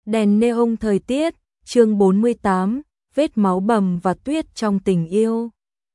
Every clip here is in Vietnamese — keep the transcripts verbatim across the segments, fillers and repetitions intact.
Đèn neon thời tiết, chương bốn mươi tám, vết máu bầm và tuyết trong tình yêu.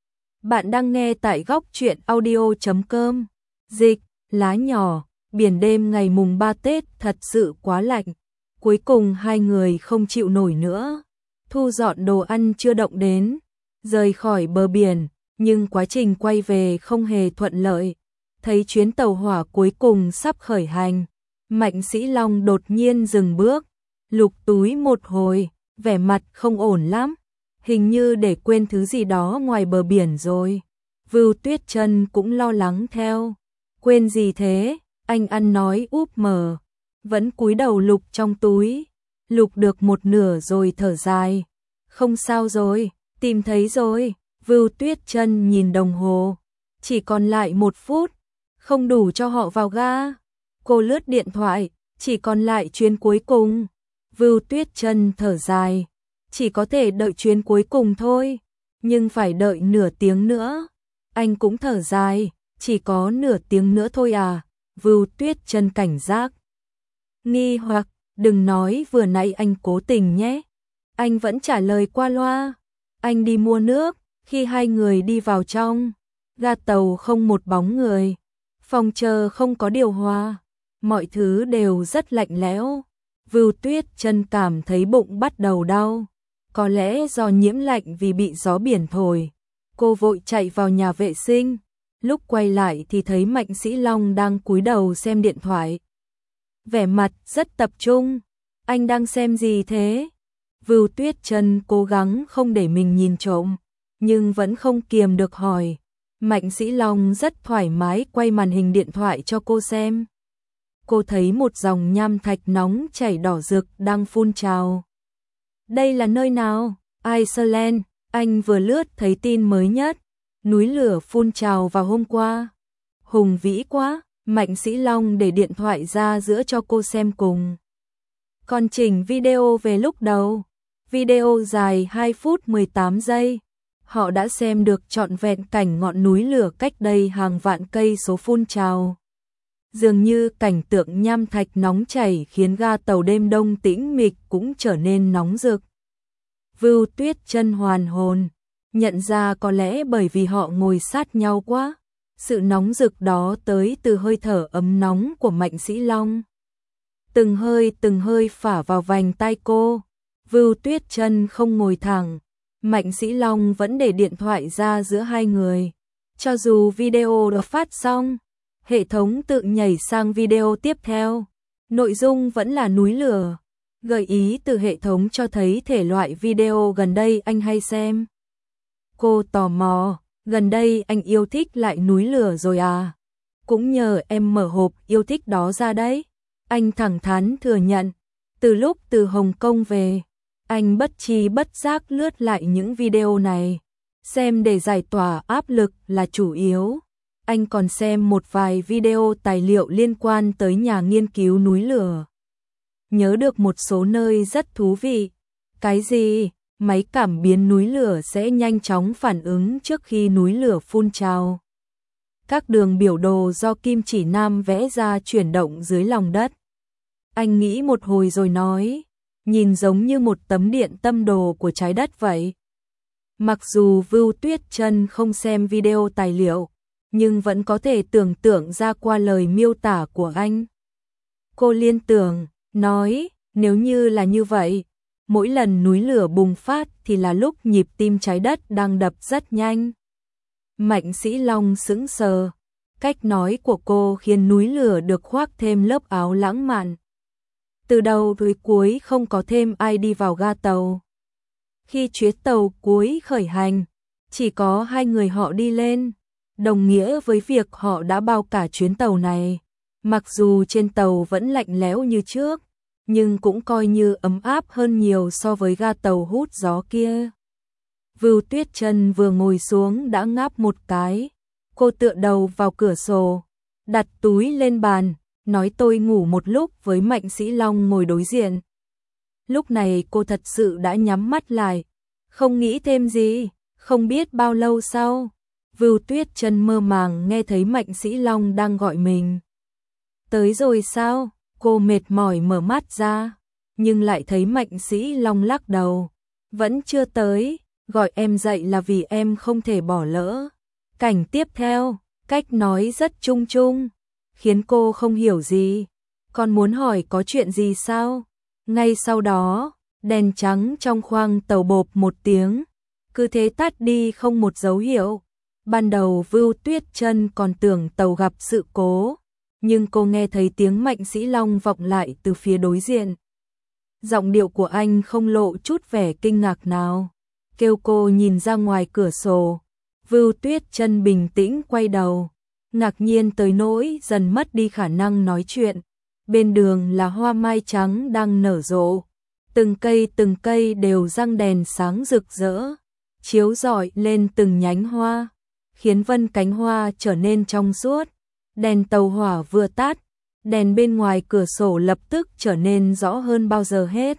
Bạn đang nghe tại góc truyện audio chấm com. Dịch, lá nhỏ, biển đêm ngày mùng ba Tết thật sự quá lạnh. Cuối cùng hai người không chịu nổi nữa. Thu dọn đồ ăn chưa động đến, rời khỏi bờ biển, nhưng quá trình quay về không hề thuận lợi. Thấy chuyến tàu hỏa cuối cùng sắp khởi hành, Mạnh Sĩ Long đột nhiên dừng bước, lục túi một hồi, vẻ mặt không ổn lắm, hình như để quên thứ gì đó ngoài bờ biển rồi. Vưu Tuyết Chân cũng lo lắng theo. Quên gì thế? Anh ăn nói úp mở, vẫn cúi đầu lục trong túi, lục được một nửa rồi thở dài. Không sao rồi, tìm thấy rồi. Vưu Tuyết Chân nhìn đồng hồ, chỉ còn lại một phút, không đủ cho họ vào ga. Cô lướt điện thoại, chỉ còn lại chuyến cuối cùng. Vưu Tuyết Chân thở dài, chỉ có thể đợi chuyến cuối cùng thôi, nhưng phải đợi nửa tiếng nữa. Anh cũng thở dài, chỉ có nửa tiếng nữa thôi à? Vưu Tuyết Chân cảnh giác. Nghi hoặc, đừng nói vừa nãy anh cố tình nhé. Anh vẫn trả lời qua loa. Anh đi mua nước. Khi hai người đi vào trong, ga tàu không một bóng người, phòng chờ không có điều hòa, mọi thứ đều rất lạnh lẽo. Vưu Tuyết Chân cảm thấy bụng bắt đầu đau, có lẽ do nhiễm lạnh vì bị gió biển thổi. Cô vội chạy vào nhà vệ sinh, lúc quay lại thì thấy Mạnh Sĩ Long đang cúi đầu xem điện thoại. Vẻ mặt rất tập trung. Anh đang xem gì thế? Vưu Tuyết Chân cố gắng không để mình nhìn trộm, nhưng vẫn không kiềm được hỏi. Mạnh Sĩ Long rất thoải mái quay màn hình điện thoại cho cô xem. Cô thấy một dòng nham thạch nóng chảy đỏ rực đang phun trào. Đây là nơi nào? Iceland. Anh vừa lướt thấy tin mới nhất. Núi lửa phun trào vào hôm qua. Hùng vĩ quá. Mạnh Sĩ Long để điện thoại ra giữa cho cô xem cùng. Còn chỉnh video về lúc đầu. Video dài hai phút mười tám giây. Họ đã xem được trọn vẹn cảnh ngọn núi lửa cách đây hàng vạn cây số phun trào. Dường như cảnh tượng nham thạch nóng chảy khiến ga tàu đêm đông tĩnh mịch cũng trở nên nóng rực. Vưu Tuyết Chân hoàn hồn, nhận ra có lẽ bởi vì họ ngồi sát nhau quá. Sự nóng rực đó tới từ hơi thở ấm nóng của Mạnh Sĩ Long. Từng hơi từng hơi phả vào vành tai cô. Vưu Tuyết Chân không ngồi thẳng. Mạnh Sĩ Long vẫn để điện thoại ra giữa hai người. Cho dù video được phát xong, hệ thống tự nhảy sang video tiếp theo. Nội dung vẫn là núi lửa. Gợi ý từ hệ thống cho thấy thể loại video gần đây anh hay xem. Cô tò mò, gần đây anh yêu thích lại núi lửa rồi à? Cũng nhờ em mở hộp yêu thích đó ra đấy. Anh thẳng thắn thừa nhận, từ lúc từ Hồng Kông về, anh bất tri bất giác lướt lại những video này, xem để giải tỏa áp lực là chủ yếu. Anh còn xem một vài video tài liệu liên quan tới nhà nghiên cứu núi lửa. Nhớ được một số nơi rất thú vị. Cái gì? Máy cảm biến núi lửa sẽ nhanh chóng phản ứng trước khi núi lửa phun trào. Các đường biểu đồ do kim chỉ nam vẽ ra chuyển động dưới lòng đất. Anh nghĩ một hồi rồi nói, nhìn giống như một tấm điện tâm đồ của trái đất vậy. Mặc dù Vưu Tuyết Chân không xem video tài liệu, nhưng vẫn có thể tưởng tượng ra qua lời miêu tả của anh. Cô liên tưởng, nói, nếu như là như vậy, mỗi lần núi lửa bùng phát thì là lúc nhịp tim trái đất đang đập rất nhanh. Mạnh Sĩ Long sững sờ, cách nói của cô khiến núi lửa được khoác thêm lớp áo lãng mạn. Từ đầu tới cuối không có thêm ai đi vào ga tàu. Khi chuyến tàu cuối khởi hành, chỉ có hai người họ đi lên, đồng nghĩa với việc họ đã bao cả chuyến tàu này. Mặc dù trên tàu vẫn lạnh lẽo như trước, nhưng cũng coi như ấm áp hơn nhiều so với ga tàu hút gió kia. Vưu Tuyết Chân vừa ngồi xuống đã ngáp một cái. Cô tựa đầu vào cửa sổ, đặt túi lên bàn, nói tôi ngủ một lúc với Mạnh Sĩ Long ngồi đối diện. Lúc này cô thật sự đã nhắm mắt lại, không nghĩ thêm gì. Không biết bao lâu sau, Vưu Tuyết Chân mơ màng nghe thấy Mạnh Sĩ Long đang gọi mình. Tới rồi sao? Cô mệt mỏi mở mắt ra, nhưng lại thấy Mạnh Sĩ Long lắc đầu. Vẫn chưa tới, gọi em dậy là vì em không thể bỏ lỡ. Cảnh tiếp theo, cách nói rất chung chung, khiến cô không hiểu gì. Còn muốn hỏi có chuyện gì sao? Ngay sau đó, đèn trắng trong khoang tàu bộp một tiếng, cứ thế tắt đi không một dấu hiệu. Ban đầu Vưu Tuyết Chân còn tưởng tàu gặp sự cố, nhưng cô nghe thấy tiếng Mạnh Sĩ Long vọng lại từ phía đối diện. Giọng điệu của anh không lộ chút vẻ kinh ngạc nào, kêu cô nhìn ra ngoài cửa sổ. Vưu Tuyết Chân bình tĩnh quay đầu, ngạc nhiên tới nỗi dần mất đi khả năng nói chuyện. Bên đường là hoa mai trắng đang nở rộ, từng cây từng cây đều răng đèn sáng rực rỡ, chiếu rọi lên từng nhánh hoa, khiến vân cánh hoa trở nên trong suốt. Đèn tàu hỏa vừa tắt, đèn bên ngoài cửa sổ lập tức trở nên rõ hơn bao giờ hết,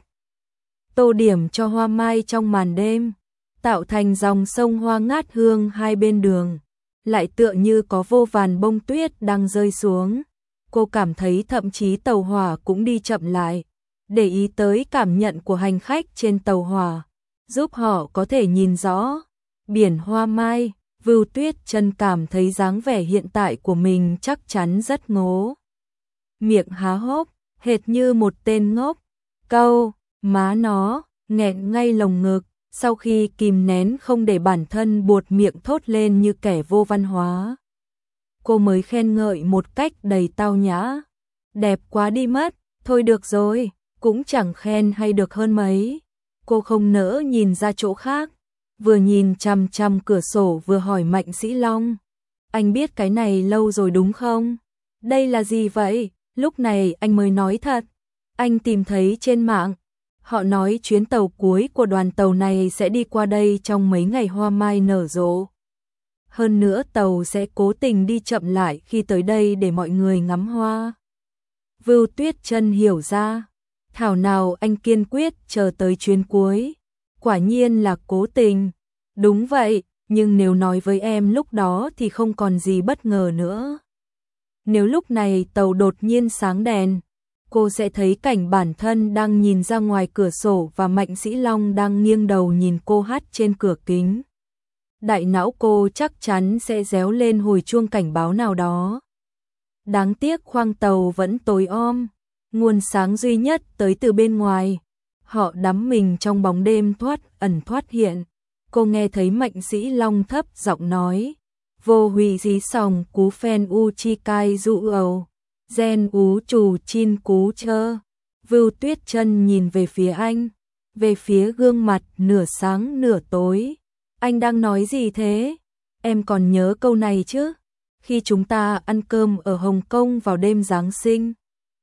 tô điểm cho hoa mai trong màn đêm, tạo thành dòng sông hoa ngát hương hai bên đường, lại tựa như có vô vàn bông tuyết đang rơi xuống. Cô cảm thấy thậm chí tàu hỏa cũng đi chậm lại, để ý tới cảm nhận của hành khách trên tàu hỏa, giúp họ có thể nhìn rõ biển hoa mai. Vưu Tuyết Chân cảm thấy dáng vẻ hiện tại của mình chắc chắn rất ngố. Miệng há hốc, hệt như một tên ngốc. Câu, má nó, nghẹn ngay lồng ngực, sau khi kìm nén không để bản thân buột miệng thốt lên như kẻ vô văn hóa. Cô mới khen ngợi một cách đầy tao nhã. Đẹp quá đi mất, thôi được rồi, cũng chẳng khen hay được hơn mấy. Cô không nỡ nhìn ra chỗ khác, vừa nhìn chằm chằm cửa sổ vừa hỏi Mạnh Sĩ Long. Anh biết cái này lâu rồi đúng không? Đây là gì vậy? Lúc này anh mới nói thật. Anh tìm thấy trên mạng. Họ nói chuyến tàu cuối của đoàn tàu này sẽ đi qua đây trong mấy ngày hoa mai nở rộ. Hơn nữa tàu sẽ cố tình đi chậm lại khi tới đây để mọi người ngắm hoa. Vưu Tuyết Chân hiểu ra. Thảo nào anh kiên quyết chờ tới chuyến cuối. Quả nhiên là cố tình. Đúng vậy, nhưng nếu nói với em lúc đó thì không còn gì bất ngờ nữa. Nếu lúc này tàu đột nhiên sáng đèn, cô sẽ thấy cảnh bản thân đang nhìn ra ngoài cửa sổ và Mạnh Sĩ Long đang nghiêng đầu nhìn cô hát trên cửa kính. Đại não cô chắc chắn sẽ réo lên hồi chuông cảnh báo nào đó. Đáng tiếc khoang tàu vẫn tối om, nguồn sáng duy nhất tới từ bên ngoài. Họ đắm mình trong bóng đêm thoát ẩn thoát hiện. Cô nghe thấy Mạnh Sĩ Long thấp giọng nói, vô hủy dí sòng cú phen u chi cai dụ ầu, gen ú trù chin cú chơ. Vưu Tuyết Chân nhìn về phía anh, về phía gương mặt nửa sáng nửa tối. Anh đang nói gì thế? Em còn nhớ câu này chứ? Khi chúng ta ăn cơm ở Hồng Kông vào đêm Giáng sinh.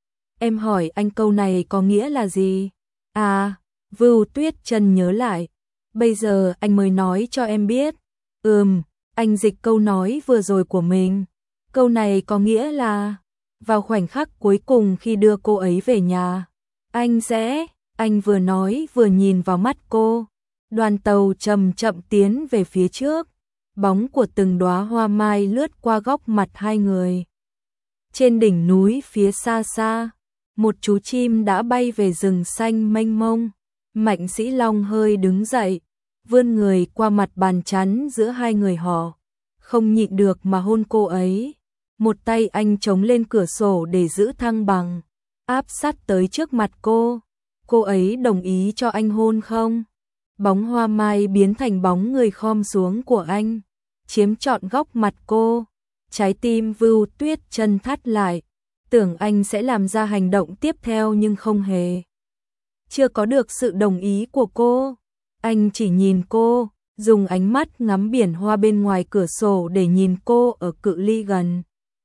Em hỏi anh câu này có nghĩa là gì? À, Vưu Tuyết Chân nhớ lại. Bây giờ anh mới nói cho em biết. Ừm, anh dịch câu nói vừa rồi của mình. Câu này có nghĩa là vào khoảnh khắc cuối cùng khi đưa cô ấy về nhà, anh sẽ, anh vừa nói vừa nhìn vào mắt cô. Đoàn tàu chậm chậm tiến về phía trước, bóng của từng đóa hoa mai lướt qua góc mặt hai người. Trên đỉnh núi phía xa xa, một chú chim đã bay về rừng xanh mênh mông. Mạnh Sĩ Long hơi đứng dậy, vươn người qua mặt bàn chắn giữa hai người họ, không nhịn được mà hôn cô ấy. Một tay anh chống lên cửa sổ để giữ thăng bằng, áp sát tới trước mặt cô. Cô ấy đồng ý cho anh hôn không? Bóng hoa mai biến thành bóng người khom xuống của anh, chiếm trọn góc mặt cô. Trái tim Vưu Tuyết Chân thắt lại, tưởng anh sẽ làm ra hành động tiếp theo nhưng không hề. Chưa có được sự đồng ý của cô, anh chỉ nhìn cô, dùng ánh mắt ngắm biển hoa bên ngoài cửa sổ để nhìn cô ở cự ly gần.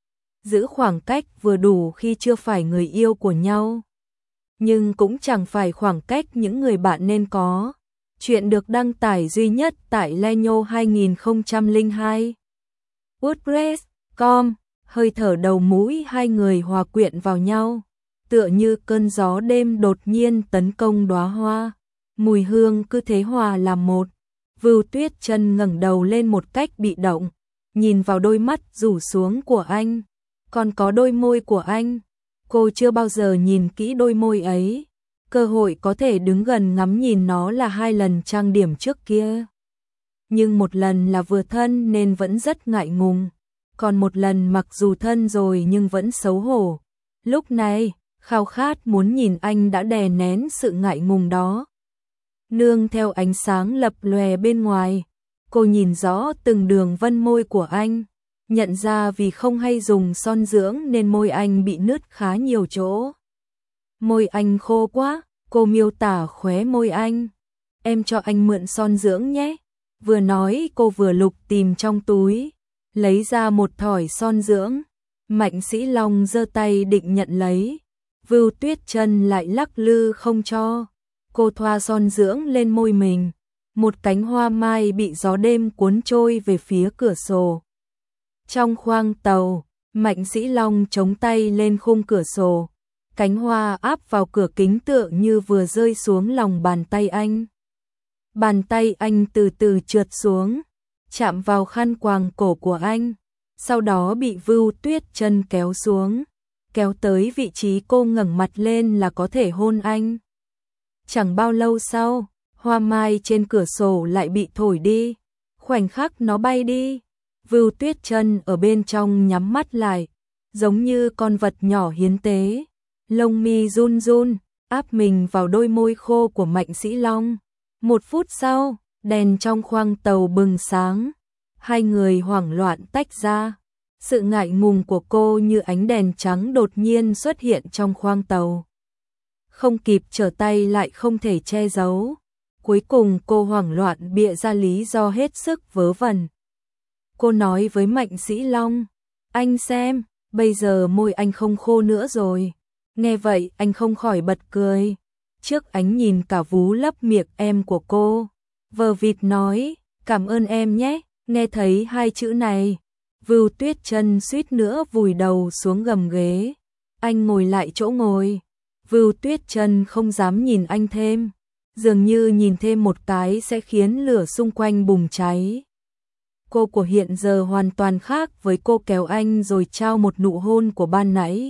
Giữ khoảng cách vừa đủ khi chưa phải người yêu của nhau, nhưng cũng chẳng phải khoảng cách những người bạn nên có. Chuyện được đăng tải duy nhất tại Lenyo hai không không hai. WordPress chấm com. Hơi thở đầu mũi hai người hòa quyện vào nhau, tựa như cơn gió đêm đột nhiên tấn công đóa hoa. Mùi hương cứ thế hòa làm một. Vưu Tuyết Chân ngẩng đầu lên một cách bị động, nhìn vào đôi mắt rủ xuống của anh, còn có đôi môi của anh. Cô chưa bao giờ nhìn kỹ đôi môi ấy, cơ hội có thể đứng gần ngắm nhìn nó là hai lần trang điểm trước kia. Nhưng một lần là vừa thân nên vẫn rất ngại ngùng, còn một lần mặc dù thân rồi nhưng vẫn xấu hổ. Lúc này, khao khát muốn nhìn anh đã đè nén sự ngại ngùng đó. Nương theo ánh sáng lập lòe bên ngoài, cô nhìn rõ từng đường vân môi của anh, nhận ra vì không hay dùng son dưỡng nên môi anh bị nứt khá nhiều chỗ. Môi anh khô quá, cô miêu tả khóe môi anh. Em cho anh mượn son dưỡng nhé. Vừa nói cô vừa lục tìm trong túi, lấy ra một thỏi son dưỡng. Mạnh Sĩ Long giơ tay định nhận lấy, Vưu Tuyết Chân lại lắc lư không cho. Cô thoa son dưỡng lên môi mình, một cánh hoa mai bị gió đêm cuốn trôi về phía cửa sổ. Trong khoang tàu, Mạnh Sĩ Long chống tay lên khung cửa sổ, cánh hoa áp vào cửa kính tựa như vừa rơi xuống lòng bàn tay anh. Bàn tay anh từ từ trượt xuống, chạm vào khăn quàng cổ của anh, sau đó bị Vưu Tuyết Chân kéo xuống, kéo tới vị trí cô ngẩng mặt lên là có thể hôn anh. Chẳng bao lâu sau, hoa mai trên cửa sổ lại bị thổi đi, khoảnh khắc nó bay đi, Vưu Tuyết Chân ở bên trong nhắm mắt lại, giống như con vật nhỏ hiến tế, lông mi run run, áp mình vào đôi môi khô của Mạnh Sĩ Long. Một phút sau, đèn trong khoang tàu bừng sáng, hai người hoảng loạn tách ra. Sự ngại ngùng của cô như ánh đèn trắng đột nhiên xuất hiện trong khoang tàu. Không kịp trở tay lại không thể che giấu. Cuối cùng cô hoảng loạn bịa ra lý do hết sức vớ vẩn. Cô nói với Mạnh Sĩ Long, anh xem, bây giờ môi anh không khô nữa rồi. Nghe vậy anh không khỏi bật cười. Trước ánh nhìn cả vú lấp miệng em của cô, vờ vịt nói, cảm ơn em nhé. Nghe thấy hai chữ này, Vưu Tuyết Chân suýt nữa vùi đầu xuống gầm ghế. Anh ngồi lại chỗ ngồi. Vưu Tuyết Chân không dám nhìn anh thêm, dường như nhìn thêm một cái sẽ khiến lửa xung quanh bùng cháy. Cô của hiện giờ hoàn toàn khác với cô kéo anh rồi trao một nụ hôn của ban nãy.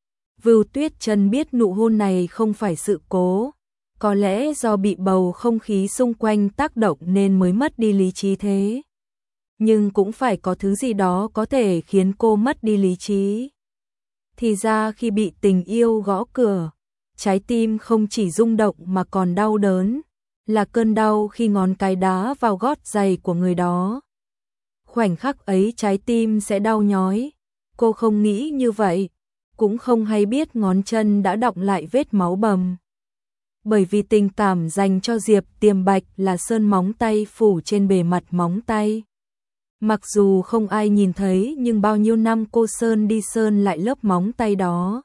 Vưu Tuyết Chân biết nụ hôn này không phải sự cố, có lẽ do bị bầu không khí xung quanh tác động nên mới mất đi lý trí thế. Nhưng cũng phải có thứ gì đó có thể khiến cô mất đi lý trí. Thì ra khi bị tình yêu gõ cửa, trái tim không chỉ rung động mà còn đau đớn, là cơn đau khi ngón cái đá vào gót giày của người đó. Khoảnh khắc ấy trái tim sẽ đau nhói. Cô không nghĩ như vậy, cũng không hay biết ngón chân đã đọng lại vết máu bầm. Bởi vì tình cảm dành cho Diệp Tiềm Bạch là sơn móng tay phủ trên bề mặt móng tay. Mặc dù không ai nhìn thấy nhưng bao nhiêu năm cô sơn đi sơn lại lớp móng tay đó.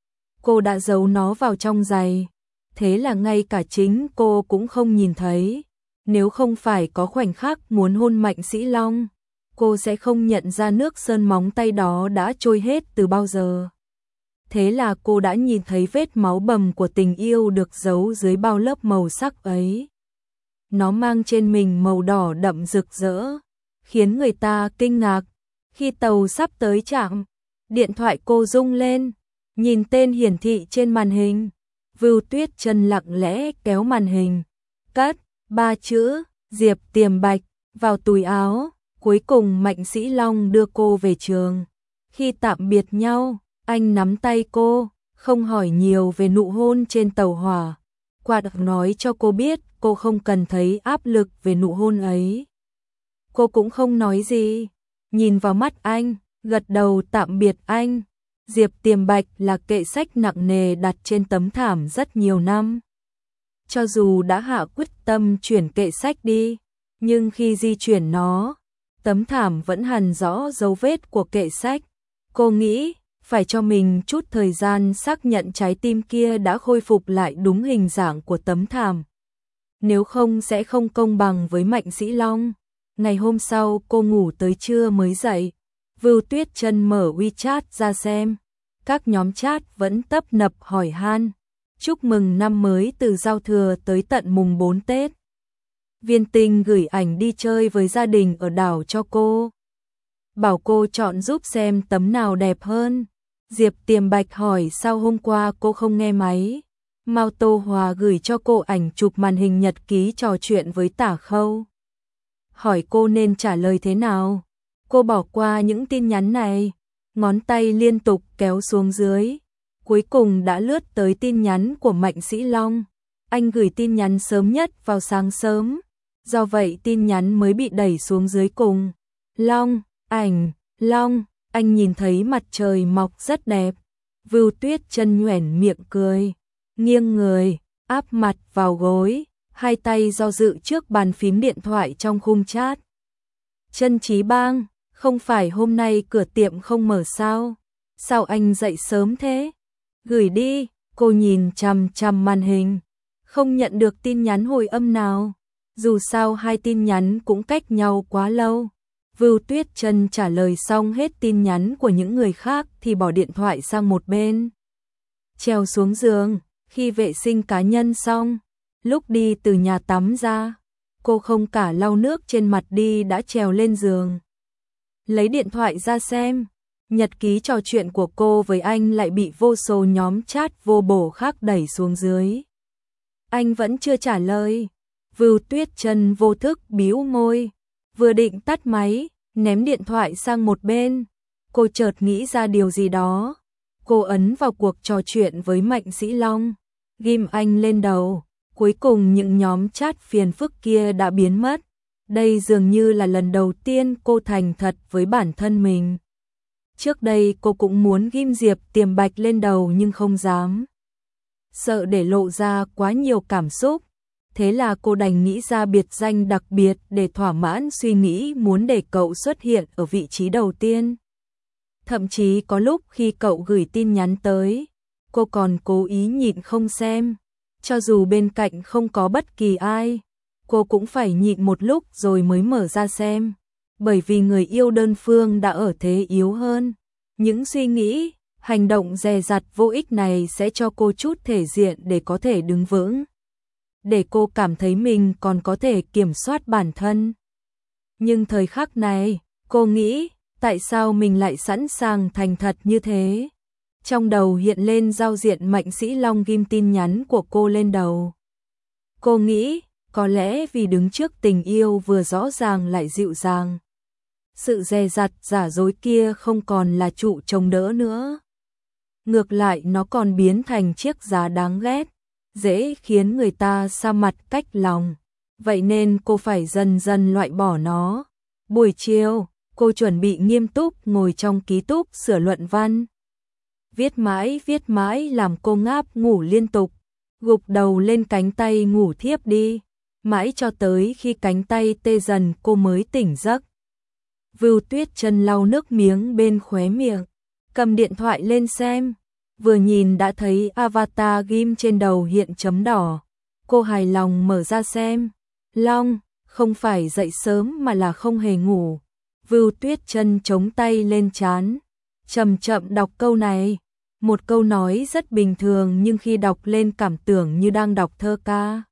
Cô đã giấu nó vào trong giày, thế là ngay cả chính cô cũng không nhìn thấy. Nếu không phải có khoảnh khắc muốn hôn Mạnh Sĩ Long, cô sẽ không nhận ra nước sơn móng tay đó đã trôi hết từ bao giờ. Thế là cô đã nhìn thấy vết máu bầm của tình yêu được giấu dưới bao lớp màu sắc ấy. Nó mang trên mình màu đỏ đậm rực rỡ, khiến người ta kinh ngạc. Khi tàu sắp tới trạm, điện thoại cô rung lên, nhìn tên hiển thị trên màn hình. Vưu Tuyết Chân lặng lẽ kéo màn hình, cất ba chữ Diệp Tiềm Bạch vào túi áo. Cuối cùng Mạnh Sĩ Long đưa cô về trường. Khi tạm biệt nhau, anh nắm tay cô, không hỏi nhiều về nụ hôn trên tàu hỏa. Quạt nói cho cô biết cô không cần thấy áp lực về nụ hôn ấy. Cô cũng không nói gì, nhìn vào mắt anh, gật đầu tạm biệt anh. Diệp Tiềm Bạch là kệ sách nặng nề đặt trên tấm thảm rất nhiều năm. Cho dù đã hạ quyết tâm chuyển kệ sách đi, nhưng khi di chuyển nó, tấm thảm vẫn hằn rõ dấu vết của kệ sách. Cô nghĩ phải cho mình chút thời gian xác nhận trái tim kia đã khôi phục lại đúng hình dạng của tấm thảm. Nếu không sẽ không công bằng với Mạnh Sĩ Long. Ngày hôm sau cô ngủ tới trưa mới dậy. Vưu Tuyết Chân mở WeChat ra xem. Các nhóm chat vẫn tấp nập hỏi han, chúc mừng năm mới từ giao thừa tới tận mùng bốn Tết. Viên Tinh gửi ảnh đi chơi với gia đình ở đảo cho cô, bảo cô chọn giúp xem tấm nào đẹp hơn. Diệp Tiềm Bạch hỏi sao hôm qua cô không nghe máy. Mao Tô Hòa gửi cho cô ảnh chụp màn hình nhật ký trò chuyện với Tả Khâu. Hỏi cô nên trả lời thế nào? Cô bỏ qua những tin nhắn này, ngón tay liên tục kéo xuống dưới. Cuối cùng đã lướt tới tin nhắn của Mạnh Sĩ Long. Anh gửi tin nhắn sớm nhất vào sáng sớm, do vậy tin nhắn mới bị đẩy xuống dưới cùng. Long, ảnh, Long, anh nhìn thấy mặt trời mọc rất đẹp. Vưu Tuyết Chân nhoẻn miệng cười, nghiêng người, áp mặt vào gối, hai tay do dự trước bàn phím điện thoại trong khung chat. Chân Chí Bang, không phải hôm nay cửa tiệm không mở sao? Sao anh dậy sớm thế? Gửi đi, cô nhìn chằm chằm màn hình, không nhận được tin nhắn hồi âm nào. Dù sao hai tin nhắn cũng cách nhau quá lâu. Vưu Tuyết Chân trả lời xong hết tin nhắn của những người khác thì bỏ điện thoại sang một bên. Trèo xuống giường, khi vệ sinh cá nhân xong, lúc đi từ nhà tắm ra, cô không cả lau nước trên mặt đi đã trèo lên giường. Lấy điện thoại ra xem, nhật ký trò chuyện của cô với anh lại bị vô số nhóm chat vô bổ khác đẩy xuống dưới. Anh vẫn chưa trả lời. Vưu Tuyết Chân vô thức bĩu môi, vừa định tắt máy, ném điện thoại sang một bên, cô chợt nghĩ ra điều gì đó. Cô ấn vào cuộc trò chuyện với Mạnh Sĩ Long, ghim anh lên đầu, cuối cùng những nhóm chat phiền phức kia đã biến mất. Đây dường như là lần đầu tiên cô thành thật với bản thân mình. Trước đây cô cũng muốn ghim Diệp Tiềm Bạch lên đầu nhưng không dám, sợ để lộ ra quá nhiều cảm xúc. Thế là cô đành nghĩ ra biệt danh đặc biệt để thỏa mãn suy nghĩ muốn để cậu xuất hiện ở vị trí đầu tiên. Thậm chí có lúc khi cậu gửi tin nhắn tới, cô còn cố ý nhịn không xem. Cho dù bên cạnh không có bất kỳ ai, cô cũng phải nhịn một lúc rồi mới mở ra xem. Bởi vì người yêu đơn phương đã ở thế yếu hơn. Những suy nghĩ, hành động dè dặt vô ích này sẽ cho cô chút thể diện để có thể đứng vững, để cô cảm thấy mình còn có thể kiểm soát bản thân. Nhưng thời khắc này, cô nghĩ, tại sao mình lại sẵn sàng thành thật như thế? Trong đầu hiện lên giao diện Mạnh Sĩ Long ghim tin nhắn của cô lên đầu. Cô nghĩ, có lẽ vì đứng trước tình yêu vừa rõ ràng lại dịu dàng, sự dè dặt giả dối kia không còn là trụ chống đỡ nữa. Ngược lại nó còn biến thành chiếc giá đáng ghét, dễ khiến người ta sa mặt cách lòng. Vậy nên cô phải dần dần loại bỏ nó. Buổi chiều, cô chuẩn bị nghiêm túc ngồi trong ký túc sửa luận văn. Viết mãi viết mãi làm cô ngáp ngủ liên tục, gục đầu lên cánh tay ngủ thiếp đi. Mãi cho tới khi cánh tay tê dần cô mới tỉnh giấc. Vưu Tuyết Chân lau nước miếng bên khóe miệng, cầm điện thoại lên xem. Vừa nhìn đã thấy avatar ghim trên đầu hiện chấm đỏ. Cô hài lòng mở ra xem. Long, không phải dậy sớm mà là không hề ngủ. Vưu Tuyết Chân chống tay lên trán, chậm chậm đọc câu này. Một câu nói rất bình thường nhưng khi đọc lên cảm tưởng như đang đọc thơ ca.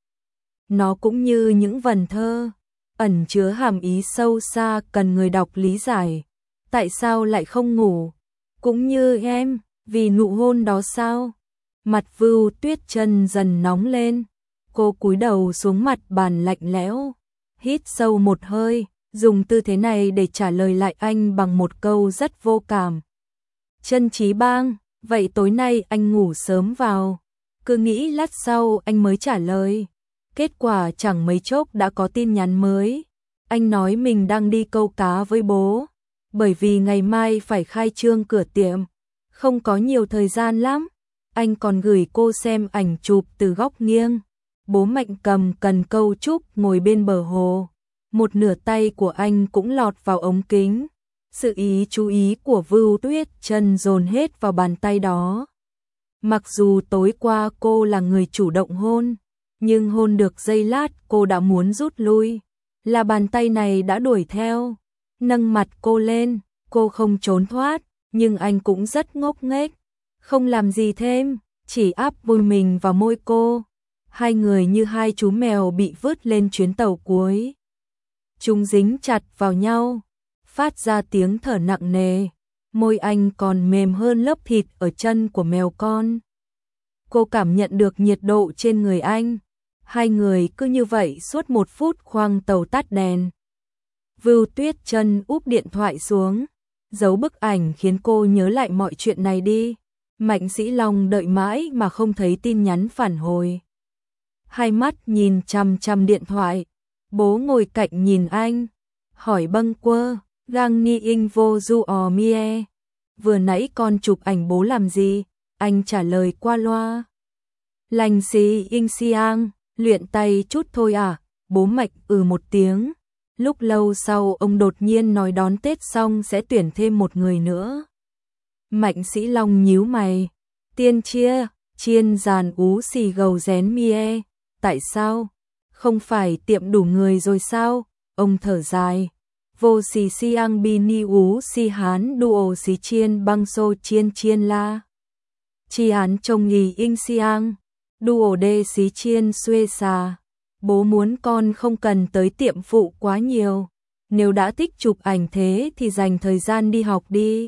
Nó cũng như những vần thơ, ẩn chứa hàm ý sâu xa cần người đọc lý giải. Tại sao lại không ngủ? Cũng như em, vì nụ hôn đó sao? Mặt Vưu Tuyết Chân dần nóng lên. Cô cúi đầu xuống mặt bàn lạnh lẽo, hít sâu một hơi, dùng tư thế này để trả lời lại anh bằng một câu rất vô cảm. Chân Chí Bang, vậy tối nay anh ngủ sớm vào. Cứ nghĩ lát sau anh mới trả lời. Kết quả chẳng mấy chốc đã có tin nhắn mới. Anh nói mình đang đi câu cá với bố, bởi vì ngày mai phải khai trương cửa tiệm, không có nhiều thời gian lắm. Anh còn gửi cô xem ảnh chụp từ góc nghiêng. Bố Mạnh cầm cần câu trúc ngồi bên bờ hồ. Một nửa tay của anh cũng lọt vào ống kính. Sự ý chú ý của Vưu Tuyết Chân dồn hết vào bàn tay đó. Mặc dù tối qua cô là người chủ động hôn, nhưng hôn được giây lát cô đã muốn rút lui. Là bàn tay này đã đuổi theo, nâng mặt cô lên. Cô không trốn thoát, nhưng anh cũng rất ngốc nghếch, không làm gì thêm, chỉ áp môi mình vào môi cô. Hai người như hai chú mèo bị vứt lên chuyến tàu cuối. Chúng dính chặt vào nhau, phát ra tiếng thở nặng nề. Môi anh còn mềm hơn lớp thịt ở chân của mèo con. Cô cảm nhận được nhiệt độ trên người anh. Hai người cứ như vậy suốt một phút khoang tàu tắt đèn. Vưu Tuyết Chân úp điện thoại xuống, giấu bức ảnh khiến cô nhớ lại mọi chuyện này đi. Mạnh Sĩ Long đợi mãi mà không thấy tin nhắn phản hồi. Hai mắt nhìn chằm chằm điện thoại, bố ngồi cạnh nhìn anh, hỏi bâng quơ, gang ni in vô du ò mie. Vừa nãy con chụp ảnh bố làm gì? Anh trả lời qua loa. Lành xì in xiang, luyện tay chút thôi à? Bố Mạnh ừ một tiếng. Lúc lâu sau ông đột nhiên nói đón Tết xong sẽ tuyển thêm một người nữa. Mạnh Sĩ Long nhíu mày. Tiên chia, chiên giàn ú xì gầu rén mie. Tại sao? Không phải tiệm đủ người rồi sao? Ông thở dài. Vô xì xiang bi ni ú xì hán duo xì chiên băng xô chiên chiên la. Chi hán trông nhì in xiang. Duo đê xí chiên xuê xà. Bố muốn con không cần tới tiệm phụ quá nhiều. Nếu đã thích chụp ảnh thế thì dành thời gian đi học đi.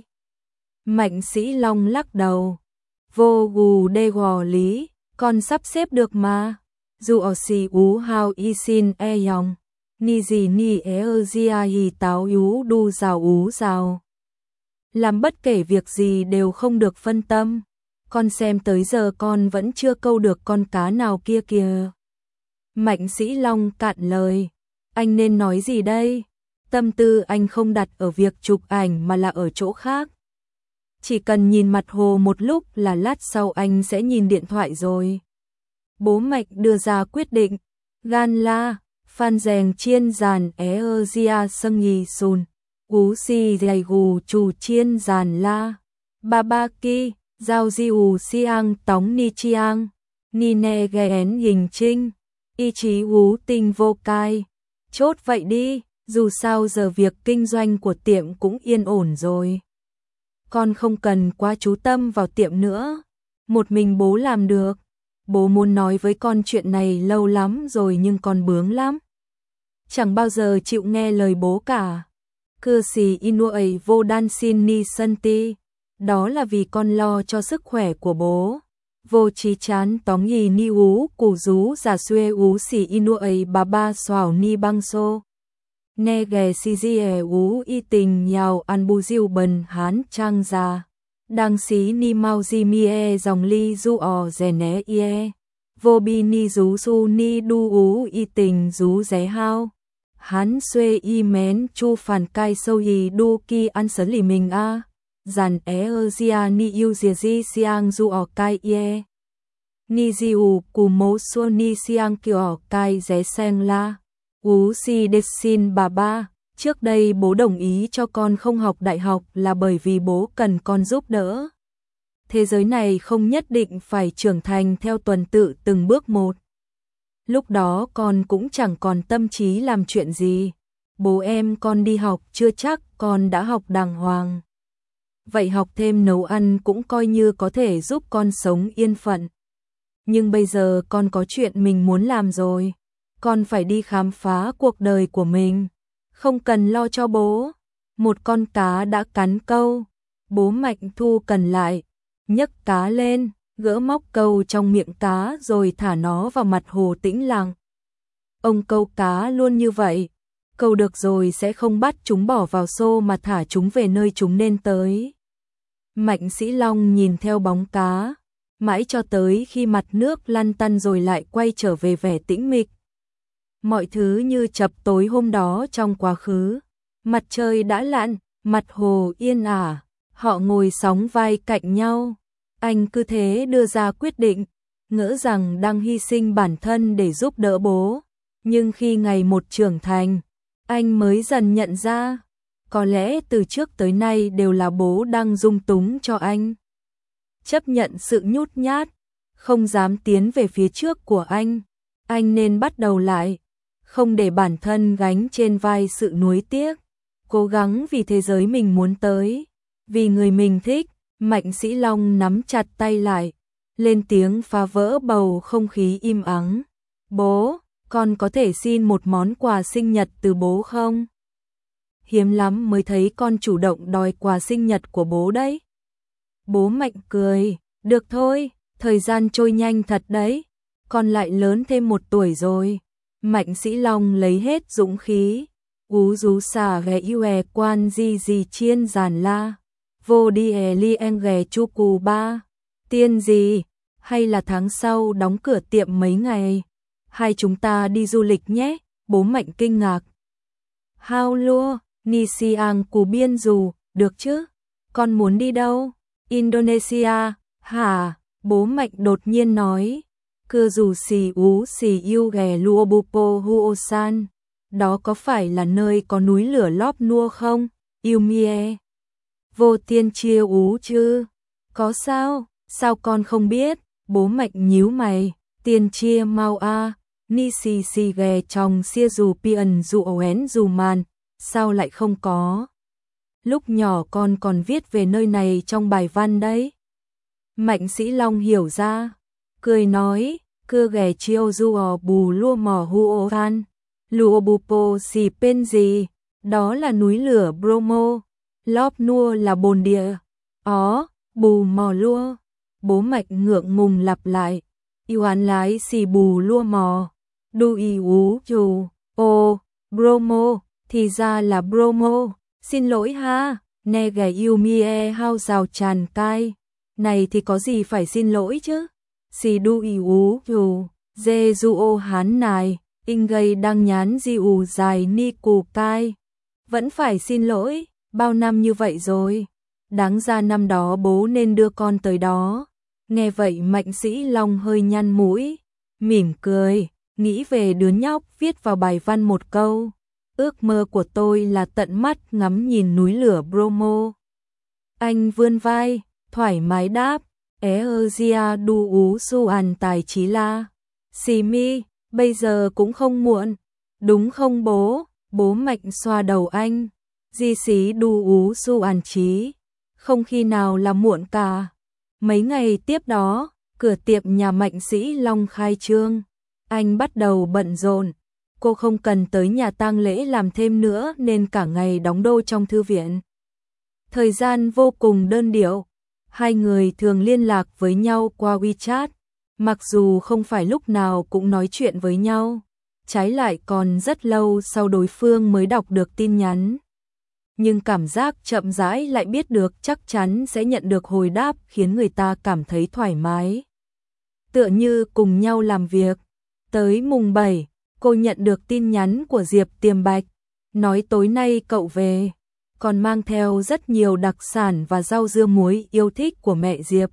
Mạnh Sĩ Long lắc đầu. Vô gù đê gò lý, con sắp xếp được mà. Dù ở xì ú hào y xin e yong. Ni gì ni e ơ gia hì táo ú đu rào ú rào. Làm bất kể việc gì đều không được phân tâm. Con xem tới giờ con vẫn chưa câu được con cá nào kia kìa. Mạnh Sĩ Long cạn lời. Anh nên nói gì đây? Tâm tư anh không đặt ở việc chụp ảnh mà là ở chỗ khác. Chỉ cần nhìn mặt hồ một lúc là lát sau anh sẽ nhìn điện thoại rồi. Bố Mạnh đưa ra quyết định. Gan la, phan rèng chiên giàn é ơ gia sâng nhì sùn. Ú xì dày gù chù chiên giàn la. Ba ba ki, giao di ù siang tóng ni chiang. Ni nè ghé én hình trinh. Ý chí ú tinh vô cai. Chốt vậy đi, dù sao giờ việc kinh doanh của tiệm cũng yên ổn rồi. Con không cần quá chú tâm vào tiệm nữa. Một mình bố làm được. Bố muốn nói với con chuyện này lâu lắm rồi nhưng con bướng lắm. Chẳng bao giờ chịu nghe lời bố cả. Cưa xì inuay vô đan xin ni sân ti. Đó là vì con lo cho sức khỏe của bố. Vô trí chán tóm nhì ni ú củ rú giả xuê ú xì inuay bà ba xoào ni băng xô. Nè ghè xì di è ú y tình nhào ăn bu diêu bần hán trang già. Đang xí ni mau di mi e dòng ly du ò rè né ie. Vô bi ni rú su ni đu ú y tình rú ré hao. Hán xuê y mén chu phản cai sâu y đu ki ăn sấn lì mình a. Giàn é ơ gia ni yêu dìa di siang du ò cai ie. Ni di ù cù mô xua ni siang kiều ò cai ré sen la. Ú si đê xin bà ba. Trước đây bố đồng ý cho con không học đại học là bởi vì bố cần con giúp đỡ. Thế giới này không nhất định phải trưởng thành theo tuần tự từng bước một. Lúc đó con cũng chẳng còn tâm trí làm chuyện gì. Bố em con đi học chưa chắc con đã học đàng hoàng. Vậy học thêm nấu ăn cũng coi như có thể giúp con sống yên phận. Nhưng bây giờ con có chuyện mình muốn làm rồi. Con phải đi khám phá cuộc đời của mình. Không cần lo cho bố. Một con cá đã cắn câu. Bố Mạnh thu cần lại. Nhấc cá lên, gỡ móc câu trong miệng cá rồi thả nó vào mặt hồ tĩnh lặng. Ông câu cá luôn như vậy. Câu được rồi sẽ không bắt chúng bỏ vào xô mà thả chúng về nơi chúng nên tới. Mạnh Sĩ Long nhìn theo bóng cá. Mãi cho tới khi mặt nước lăn tăn rồi lại quay trở về vẻ tĩnh mịch. Mọi thứ như chập tối hôm đó trong quá khứ. Mặt trời đã lặn, mặt hồ yên ả. Họ ngồi sóng vai cạnh nhau. Anh cứ thế đưa ra quyết định, ngỡ rằng đang hy sinh bản thân để giúp đỡ bố. Nhưng khi ngày một trưởng thành, anh mới dần nhận ra, có lẽ từ trước tới nay đều là bố đang dung túng cho anh. Chấp nhận sự nhút nhát, không dám tiến về phía trước của anh. Anh nên bắt đầu lại, không để bản thân gánh trên vai sự nuối tiếc. Cố gắng vì thế giới mình muốn tới, vì người mình thích. Mạnh Sĩ Long nắm chặt tay lại, lên tiếng phá vỡ bầu không khí im ắng. Bố, con có thể xin một món quà sinh nhật từ bố không? Hiếm lắm mới thấy con chủ động đòi quà sinh nhật của bố đấy. Bố Mạnh cười, được thôi, Thời gian trôi nhanh thật đấy, con lại lớn thêm một tuổi rồi. Mạnh Sĩ Long lấy hết dũng khí. Ú rú xà ghé yêu e quan di di chiên giàn la. Vô đi e li en ghé chu cù ba. Tiên gì, hay là tháng sau đóng cửa tiệm mấy ngày. Hai chúng ta đi du lịch nhé, bố Mạnh kinh ngạc. Hao lua, ni siang cù biên dù, được chứ? Con muốn đi đâu? Indonesia, hả? Bố Mạnh đột nhiên nói. Cưa dù xì ú xì yêu ghè Luobupo Huosan. Đó có phải là nơi có núi lửa Lop Nua không? Yêu mie. Vô tiên chia ú chứ? Có sao? Sao con không biết? Bố Mạnh nhíu mày. Tiên chia mau a. Ni xì xì ghè chồng xia dù pian dù owén dù màn. Sao lại không có? Lúc nhỏ con còn viết về nơi này trong bài văn đấy. Mạnh Sĩ Long hiểu ra. Cười nói. Cưa ghè chiêu du ò bù lua mò huo van. Luobupo xì bên gì? Đó là núi lửa Bromo. Lop Nua là bồn địa. Ó, bù mò lua. Bố Mạnh ngượng ngùng lặp lại. Yêu án lái xì bù lua mò. Đu y ú dù. Ô, Bromo, thì ra là Bromo. Xin lỗi ha, nè ghẻ yêu mie hao rào tràn cai. Này thì có gì phải xin lỗi chứ? Xì đu y ú dù. Dê du ô hán nài. In gây đăng nhán di ù dài ni cù cai. Vẫn phải xin lỗi, bao năm như vậy rồi. Đáng ra năm đó bố nên đưa con tới đó. Nghe vậy Mạnh Sĩ Long hơi nhăn mũi, mỉm cười, nghĩ về đứa nhóc viết vào bài văn một câu. Ước mơ của tôi là tận mắt ngắm nhìn núi lửa Bromo. Anh vươn vai, thoải mái đáp, é ơ gia đu ú su an tài trí la. Xì mi, bây giờ cũng không muộn. Đúng không bố? Bố Mạnh xoa đầu anh. Di xí đu ú su an trí. Không khi nào là muộn cả. Mấy ngày tiếp đó, cửa tiệm nhà Mạnh Sĩ Long khai trương. Anh bắt đầu bận rộn. Cô không cần tới nhà tang lễ làm thêm nữa nên cả ngày đóng đô trong thư viện. Thời gian vô cùng đơn điệu. Hai người thường liên lạc với nhau qua WeChat. Mặc dù không phải lúc nào cũng nói chuyện với nhau, trái lại còn rất lâu sau đối phương mới đọc được tin nhắn. Nhưng cảm giác chậm rãi lại biết được chắc chắn sẽ nhận được hồi đáp khiến người ta cảm thấy thoải mái. Tựa như cùng nhau làm việc. Tới mùng bảy, cô nhận được tin nhắn của Diệp Tiềm Bạch, nói tối nay cậu về, còn mang theo rất nhiều đặc sản và rau dưa muối yêu thích của mẹ Diệp.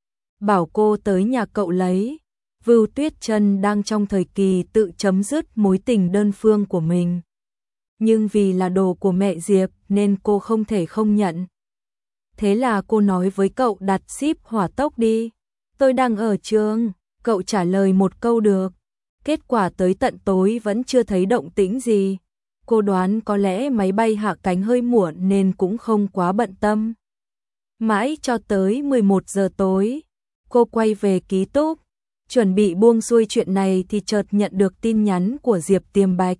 Bảo cô tới nhà cậu lấy. Vưu Tuyết Trân đang trong thời kỳ tự chấm dứt mối tình đơn phương của mình. Nhưng vì là đồ của mẹ Diệp nên cô không thể không nhận. Thế là cô nói với cậu đặt ship hỏa tốc đi. Tôi đang ở trường, cậu trả lời một câu được. Kết quả tới tận tối vẫn chưa thấy động tĩnh gì. Cô đoán có lẽ máy bay hạ cánh hơi muộn nên cũng không quá bận tâm. Mãi cho tới mười một giờ tối, cô quay về ký túc, chuẩn bị buông xuôi chuyện này thì chợt nhận được tin nhắn của Diệp Tiềm Bạch.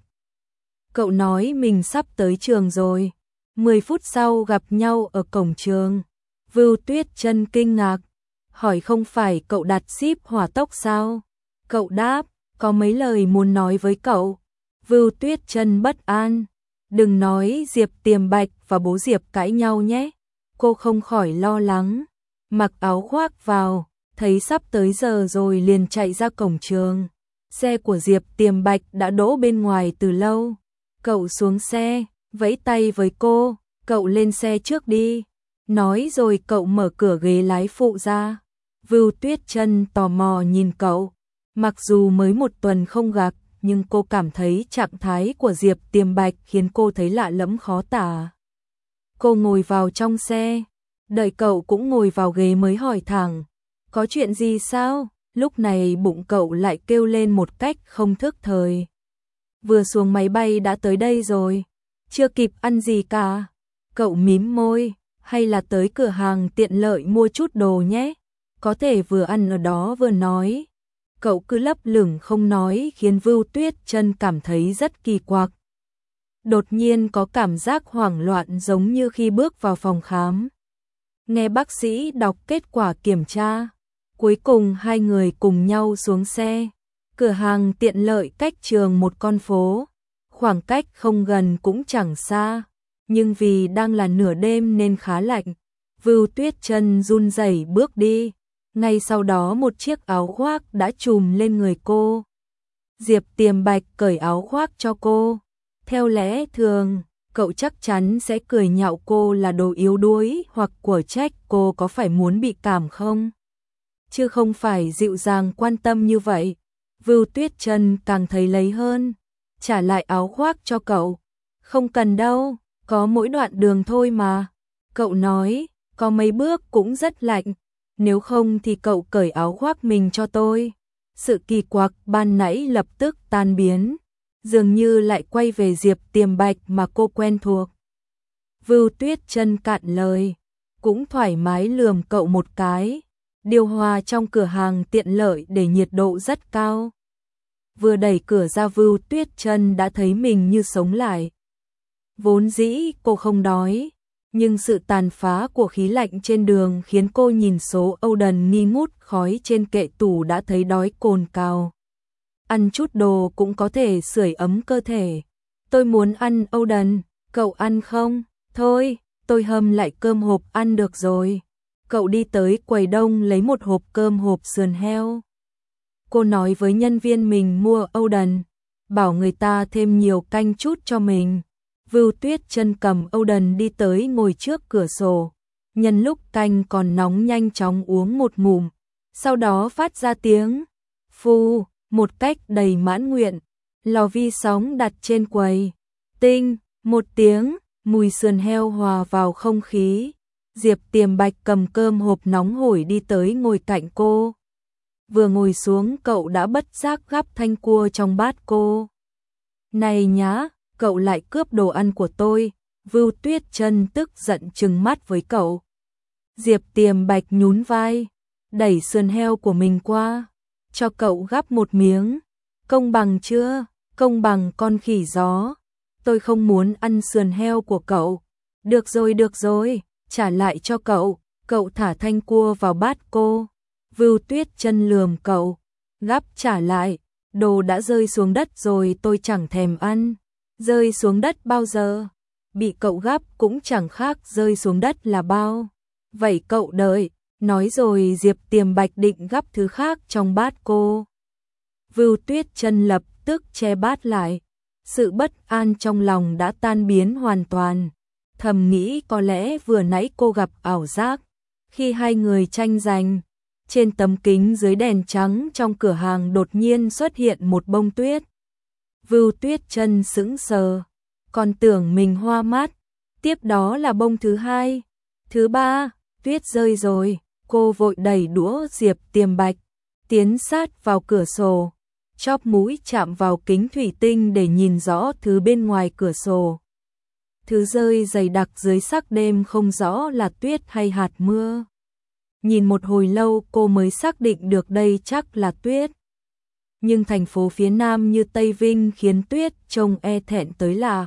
Cậu nói mình sắp tới trường rồi. mười phút sau gặp nhau ở cổng trường. Vưu Tuyết Trân kinh ngạc, hỏi không phải cậu đặt ship hỏa tốc sao? Cậu đáp, có mấy lời muốn nói với cậu. Vưu Tuyết Trân bất an, đừng nói Diệp Tiềm Bạch và bố Diệp cãi nhau nhé. Cô không khỏi lo lắng, mặc áo khoác vào, thấy sắp tới giờ rồi liền chạy ra cổng trường. Xe của Diệp Tiềm Bạch đã đỗ bên ngoài từ lâu. Cậu xuống xe, vẫy tay với cô, cậu lên xe trước đi. Nói rồi cậu mở cửa ghế lái phụ ra. Vưu Tuyết Trân tò mò nhìn cậu. Mặc dù mới một tuần không gặp, nhưng cô cảm thấy trạng thái của Diệp Tiềm Bạch khiến cô thấy lạ lẫm khó tả. Cô ngồi vào trong xe, đợi cậu cũng ngồi vào ghế mới hỏi thẳng. Có chuyện gì sao? Lúc này bụng cậu lại kêu lên một cách không thức thời. Vừa xuống máy bay đã tới đây rồi, chưa kịp ăn gì cả. Cậu mím môi, hay là tới cửa hàng tiện lợi mua chút đồ nhé. Có thể vừa ăn ở đó vừa nói. Cậu cứ lấp lửng không nói khiến Vưu Tuyết Trân cảm thấy rất kỳ quặc. Đột nhiên có cảm giác hoảng loạn giống như khi bước vào phòng khám. Nghe bác sĩ đọc kết quả kiểm tra, Cuối cùng hai người cùng nhau xuống xe. Cửa hàng tiện lợi cách trường một con phố, khoảng cách không gần cũng chẳng xa, nhưng vì đang là nửa đêm nên khá lạnh. Vưu Tuyết chân run rẩy bước đi, ngay sau đó một chiếc áo khoác đã trùm lên người cô. Diệp Tiềm Bạch cởi áo khoác cho cô. Theo lẽ thường, cậu chắc chắn sẽ cười nhạo cô là đồ yếu đuối hoặc của trách cô có phải muốn bị cảm không? Chứ không phải dịu dàng quan tâm như vậy. Vưu Tuyết chân càng thấy lấy hơn, trả lại áo khoác cho cậu. Không cần đâu, có mỗi đoạn đường thôi mà. Cậu nói, có mấy bước cũng rất lạnh, nếu không thì cậu cởi áo khoác mình cho tôi. Sự kỳ quặc ban nãy lập tức tan biến, dường như lại quay về Diệp Tiềm Bạch mà cô quen thuộc. Vưu Tuyết chân cạn lời, cũng thoải mái lườm cậu một cái. Điều hòa trong cửa hàng tiện lợi để nhiệt độ rất cao. Vừa đẩy cửa ra Vưu Tuyết chân đã thấy mình như sống lại. Vốn dĩ cô không đói, nhưng sự tàn phá của khí lạnh trên đường khiến cô nhìn số Oden nghi ngút khói trên kệ tủ đã thấy đói cồn cào. Ăn chút đồ cũng có thể sưởi ấm cơ thể. Tôi muốn ăn Oden, cậu ăn không? Thôi, tôi hâm lại cơm hộp ăn được rồi. Cậu đi tới quầy đông lấy một hộp cơm hộp sườn heo. Cô nói với nhân viên mình mua Oden, bảo người ta thêm nhiều canh chút cho mình. Vưu Tuyết chân cầm Oden đi tới ngồi trước cửa sổ. Nhân lúc canh còn nóng nhanh chóng uống một ngụm, sau đó phát ra tiếng phu, một cách đầy mãn nguyện. Lò vi sóng đặt trên quầy. Tinh, một tiếng, mùi sườn heo hòa vào không khí. Diệp Tiềm Bạch cầm cơm hộp nóng hổi đi tới ngồi cạnh cô. Vừa ngồi xuống cậu đã bất giác gắp thanh cua trong bát cô. Này nhá, cậu lại cướp đồ ăn của tôi. Vưu Tuyết chân tức giận trừng mắt với cậu. Diệp Tiềm Bạch nhún vai, đẩy sườn heo của mình qua, cho cậu gắp một miếng. Công bằng chưa? Công bằng con khỉ gió. Tôi không muốn ăn sườn heo của cậu. Được rồi, được rồi, trả lại cho cậu. Cậu thả thanh cua vào bát cô. Vưu Tuyết chân lườm cậu, gắp trả lại. Đồ đã rơi xuống đất rồi, tôi chẳng thèm ăn. Rơi xuống đất bao giờ? Bị cậu gắp cũng chẳng khác rơi xuống đất là bao. Vậy cậu đợi. Nói rồi Diệp Tiềm Bạch định gắp thứ khác trong bát cô. Vưu Tuyết chân lập tức che bát lại. Sự bất an trong lòng đã tan biến hoàn toàn. Thầm nghĩ có lẽ vừa nãy cô gặp ảo giác. Khi hai người tranh giành, trên tấm kính dưới đèn trắng trong cửa hàng đột nhiên xuất hiện một bông tuyết. Vưu Tuyết chân sững sờ, còn tưởng mình hoa mắt. Tiếp đó là bông thứ hai, thứ ba, tuyết rơi rồi. Cô vội đẩy đũa Diệp Tiềm Bạch, tiến sát vào cửa sổ, chóp mũi chạm vào kính thủy tinh để nhìn rõ thứ bên ngoài cửa sổ. Thứ rơi dày đặc dưới sắc đêm không rõ là tuyết hay hạt mưa. Nhìn một hồi lâu cô mới xác định được đây chắc là tuyết. Nhưng thành phố phía Nam như Tây Vinh khiến tuyết trông e thẹn tới lạ.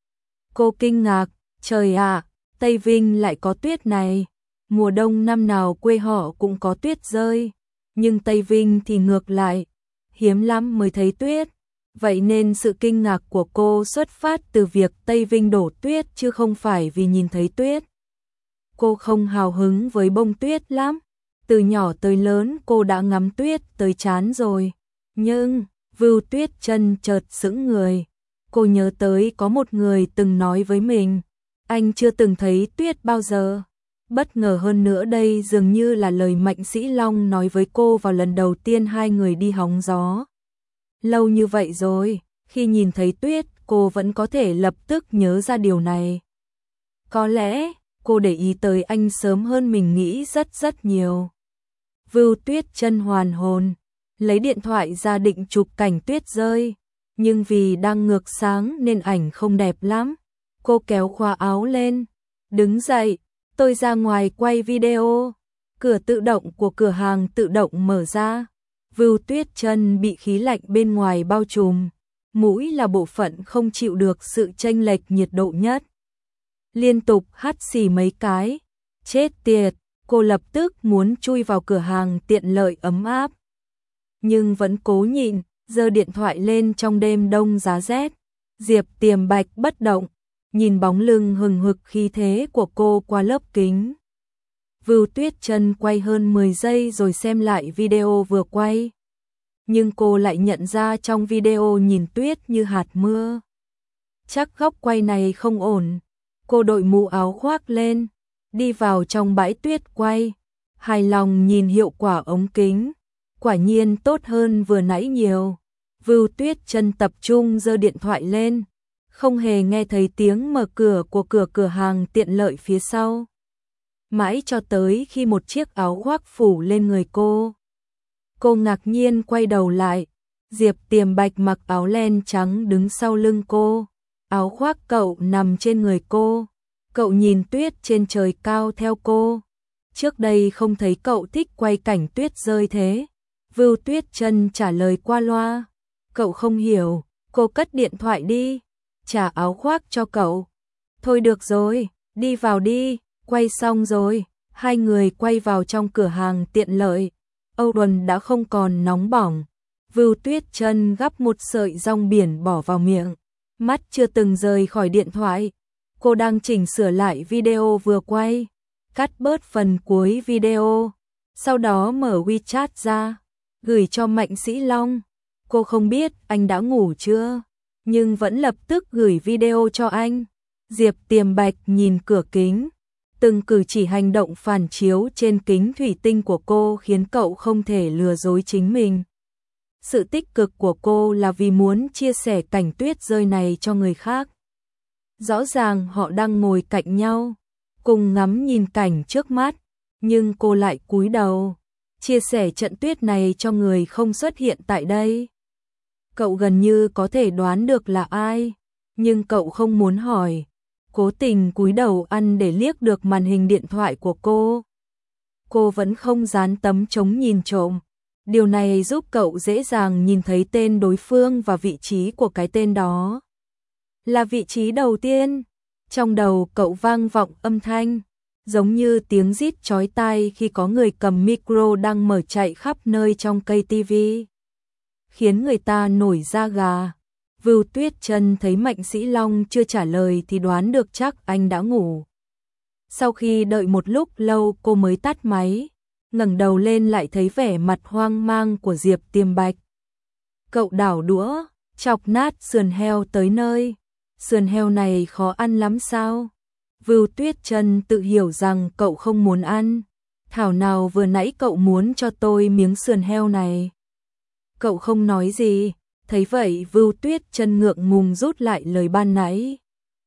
Cô kinh ngạc, trời ạ, Tây Vinh lại có tuyết này. Mùa đông năm nào quê họ cũng có tuyết rơi, nhưng Tây Vinh thì ngược lại, hiếm lắm mới thấy tuyết. Vậy nên sự kinh ngạc của cô xuất phát từ việc Tây Vinh đổ tuyết chứ không phải vì nhìn thấy tuyết. Cô không hào hứng với bông tuyết lắm. Từ nhỏ tới lớn cô đã ngắm tuyết tới chán rồi. Nhưng, Vưu Tuyết chân chợt sững người. Cô nhớ tới có một người từng nói với mình, anh chưa từng thấy tuyết bao giờ. Bất ngờ hơn nữa đây dường như là lời Mạnh Sĩ Long nói với cô vào lần đầu tiên hai người đi hóng gió. Lâu như vậy rồi, khi nhìn thấy tuyết cô vẫn có thể lập tức nhớ ra điều này. Có lẽ cô để ý tới anh sớm hơn mình nghĩ rất rất nhiều. Vưu Tuyết chân hoàn hồn, lấy điện thoại ra định chụp cảnh tuyết rơi, nhưng vì đang ngược sáng nên ảnh không đẹp lắm. Cô kéo khóa áo lên, đứng dậy, tôi ra ngoài quay video. Cửa tự động của cửa hàng tự động mở ra. Vưu Tuyết chân bị khí lạnh bên ngoài bao trùm, mũi là bộ phận không chịu được sự chênh lệch nhiệt độ nhất. Liên tục hắt xì mấy cái, chết tiệt, Cô lập tức muốn chui vào cửa hàng tiện lợi ấm áp, nhưng vẫn cố nhịn, giơ điện thoại lên trong đêm đông giá rét. Diệp Tiềm Bạch bất động, nhìn bóng lưng hừng hực khí thế của cô qua lớp kính. Vưu Tuyết Chân quay hơn mười giây rồi xem lại video vừa quay. Nhưng cô lại nhận ra trong video nhìn tuyết như hạt mưa. Chắc góc quay này không ổn. Cô đội mũ áo khoác lên, đi vào trong bãi tuyết quay. Hài lòng nhìn hiệu quả ống kính. Quả nhiên tốt hơn vừa nãy nhiều. Vưu Tuyết Chân tập trung giơ điện thoại lên, không hề nghe thấy tiếng mở cửa của cửa cửa hàng tiện lợi phía sau. Mãi cho tới khi một chiếc áo khoác phủ lên người cô. Cô ngạc nhiên quay đầu lại, Diệp Tiềm Bạch mặc áo len trắng đứng sau lưng cô. Áo khoác cậu nằm trên người cô. Cậu nhìn tuyết trên trời cao theo cô. Trước đây không thấy cậu thích quay cảnh tuyết rơi thế. Vưu Tuyết Chân trả lời qua loa. Cậu không hiểu, cô cất điện thoại đi, trả áo khoác cho cậu. Thôi được rồi, đi vào đi, quay xong rồi. Hai người quay vào trong cửa hàng tiện lợi. Âu Đuần đã không còn nóng bỏng. Vưu Tuyết Chân gắp một sợi rong biển bỏ vào miệng, mắt chưa từng rời khỏi điện thoại. Cô đang chỉnh sửa lại video vừa quay, cắt bớt phần cuối video, sau đó mở WeChat ra, gửi cho Mạnh Sĩ Long. Cô không biết anh đã ngủ chưa, nhưng vẫn lập tức gửi video cho anh. Diệp Tiềm Bạch nhìn cửa kính, từng cử chỉ hành động phản chiếu trên kính thủy tinh của cô khiến cậu không thể lừa dối chính mình. Sự tích cực của cô là vì muốn chia sẻ cảnh tuyết rơi này cho người khác. Rõ ràng họ đang ngồi cạnh nhau, cùng ngắm nhìn cảnh trước mắt, nhưng cô lại cúi đầu, chia sẻ trận tuyết này cho người không xuất hiện tại đây. Cậu gần như có thể đoán được là ai, nhưng cậu không muốn hỏi, cố tình cúi đầu ăn để liếc được màn hình điện thoại của cô. Cô vẫn không dán tấm chống nhìn trộm. Điều này giúp cậu dễ dàng nhìn thấy tên đối phương và vị trí của cái tên đó. Là vị trí đầu tiên. Trong đầu cậu vang vọng âm thanh, giống như tiếng rít chói tai khi có người cầm micro đang mở chạy khắp nơi trong cây tivi, khiến người ta nổi da gà. Vưu Tuyết Chân thấy Mạnh Sĩ Long chưa trả lời thì đoán được chắc anh đã ngủ. Sau khi đợi một lúc lâu cô mới tắt máy, ngẩng đầu lên lại thấy vẻ mặt hoang mang của Diệp Tiềm Bạch. Cậu đảo đũa, chọc nát sườn heo tới nơi. Sườn heo này khó ăn lắm sao? Vưu Tuyết Chân tự hiểu rằng cậu không muốn ăn. Thảo nào vừa nãy cậu muốn cho tôi miếng sườn heo này. Cậu không nói gì, thấy vậy Vưu Tuyết Chân ngượng ngùng rút lại lời ban nãy.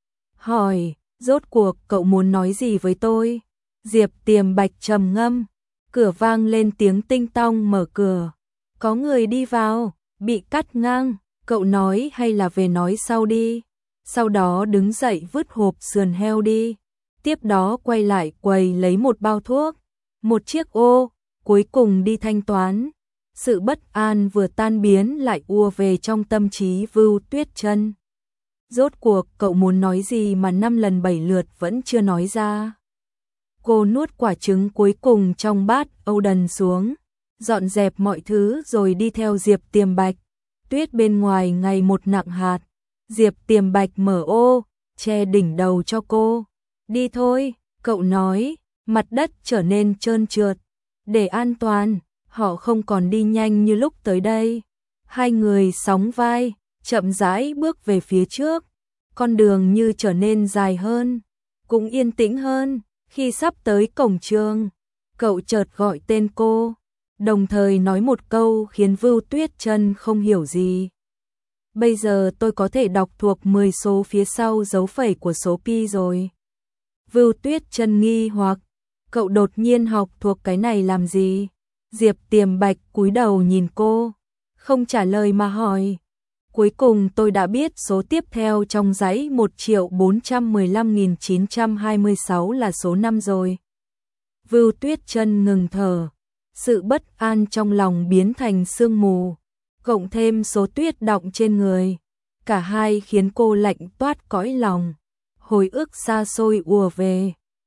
Hỏi, rốt cuộc cậu muốn nói gì với tôi? Diệp Tiềm Bạch trầm ngâm. Cửa vang lên tiếng tinh tong mở cửa. Có người đi vào, bị cắt ngang. Cậu nói hay là về nói sau đi. Sau đó đứng dậy vứt hộp sườn heo đi. Tiếp đó quay lại quầy lấy một bao thuốc, một chiếc ô, cuối cùng đi thanh toán. Sự bất an vừa tan biến lại ùa về trong tâm trí Vưu Tuyết Chân. Rốt cuộc cậu muốn nói gì mà năm lần bảy lượt vẫn chưa nói ra. Cô nuốt quả trứng cuối cùng trong bát Âu Đần xuống, dọn dẹp mọi thứ rồi đi theo Diệp Tiềm Bạch. Tuyết bên ngoài ngày một nặng hạt. Diệp Tiềm Bạch mở ô, che đỉnh đầu cho cô. Đi thôi, cậu nói, mặt đất trở nên trơn trượt. Để an toàn, họ không còn đi nhanh như lúc tới đây. Hai người sóng vai, chậm rãi bước về phía trước. Con đường như trở nên dài hơn, cũng yên tĩnh hơn. Khi sắp tới cổng trường, cậu chợt gọi tên cô, đồng thời nói một câu khiến Vưu Tuyết Chân không hiểu gì. Bây giờ tôi có thể đọc thuộc mười số phía sau dấu phẩy của số pi rồi. Vưu Tuyết Chân nghi hoặc, cậu đột nhiên học thuộc cái này làm gì? Diệp Tiềm Bạch cúi đầu nhìn cô, không trả lời mà hỏi. Cuối cùng tôi đã biết số tiếp theo trong dãy một triệu bốn trăm mười lăm nghìn chín trăm hai mươi sáu là số năm rồi. Vưu Tuyết Chân ngừng thở, sự bất an trong lòng biến thành sương mù, cộng thêm số tuyết đọng trên người. Cả hai khiến cô lạnh toát cõi lòng, hồi ức xa xôi ùa về.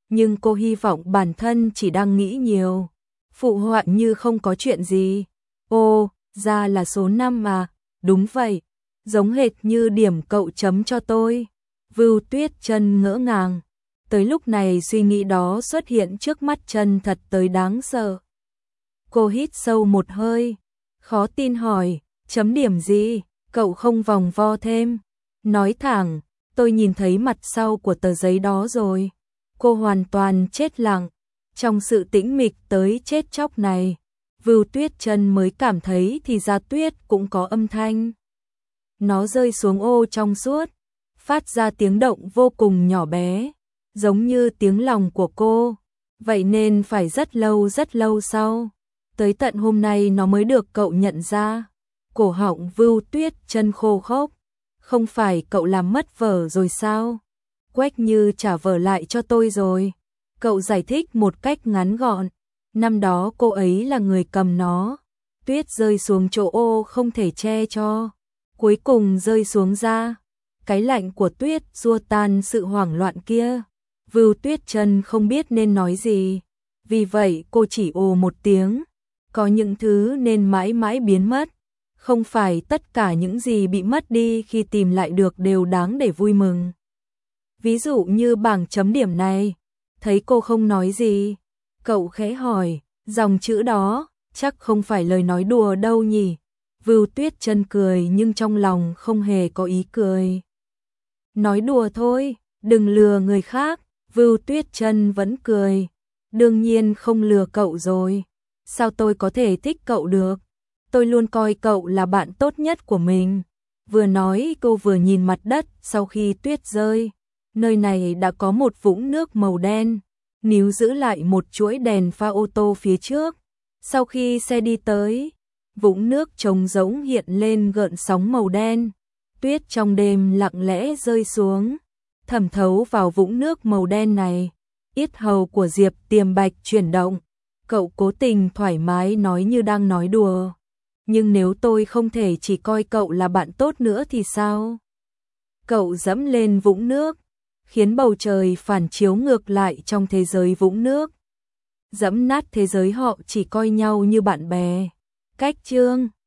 nhưng cô hy vọng bản thân chỉ đang nghĩ nhiều. Phụ họa như không có chuyện gì. Ô, ra là số năm mà, đúng vậy, giống hệt như điểm cậu chấm cho tôi. Vưu Tuyết Chân ngỡ ngàng. Tới lúc này suy nghĩ đó xuất hiện trước mắt chân thật tới đáng sợ. Cô hít sâu một hơi, khó tin hỏi, chấm điểm gì? Cậu không vòng vo thêm. Nói thẳng, tôi nhìn thấy mặt sau của tờ giấy đó rồi. Cô hoàn toàn chết lặng. Trong sự tĩnh mịch tới chết chóc này, Vưu Tuyết Chân mới cảm thấy thì ra tuyết cũng có âm thanh. Nó rơi xuống ô trong suốt, phát ra tiếng động vô cùng nhỏ bé, giống như tiếng lòng của cô. Vậy nên phải rất lâu rất lâu sau, tới tận hôm nay nó mới được cậu nhận ra. Cổ họng Vưu Tuyết Chân khô khốc. Không phải cậu làm mất vở rồi sao? Quách Như trả vở lại cho tôi rồi. Cậu giải thích một cách ngắn gọn. Năm đó cô ấy là người cầm nó. Tuyết rơi xuống chỗ ô không thể che cho. Cuối cùng rơi xuống ra. Cái lạnh của tuyết xua tan sự hoảng loạn kia. Vưu Tuyết Chân không biết nên nói gì. Vì vậy cô chỉ ồ một tiếng. Có những thứ nên mãi mãi biến mất. Không phải tất cả những gì bị mất đi khi tìm lại được đều đáng để vui mừng. Ví dụ như bảng chấm điểm này. Thấy cô không nói gì, cậu khẽ hỏi, dòng chữ đó, chắc không phải lời nói đùa đâu nhỉ? Vưu Tuyết Chân cười nhưng trong lòng không hề có ý cười. Nói đùa thôi, đừng lừa người khác. Vưu Tuyết Chân vẫn cười. Đương nhiên không lừa cậu rồi. Sao tôi có thể thích cậu được? Tôi luôn coi cậu là bạn tốt nhất của mình. Vừa nói cô vừa nhìn mặt đất sau khi tuyết rơi. Nơi này đã có một vũng nước màu đen, níu giữ lại một chuỗi đèn pha ô tô phía trước. Sau khi xe đi tới, vũng nước trống rỗng hiện lên gợn sóng màu đen. Tuyết trong đêm lặng lẽ rơi xuống, thẩm thấu vào vũng nước màu đen này. Yết hầu của Diệp Tiềm Bạch chuyển động. Cậu cố tình thoải mái nói như đang nói đùa. Nhưng nếu tôi không thể chỉ coi cậu là bạn tốt nữa thì sao? Cậu dẫm lên vũng nước, khiến bầu trời phản chiếu ngược lại trong thế giới vũng nước. Dẫm nát thế giới họ chỉ coi nhau như bạn bè. Cách chương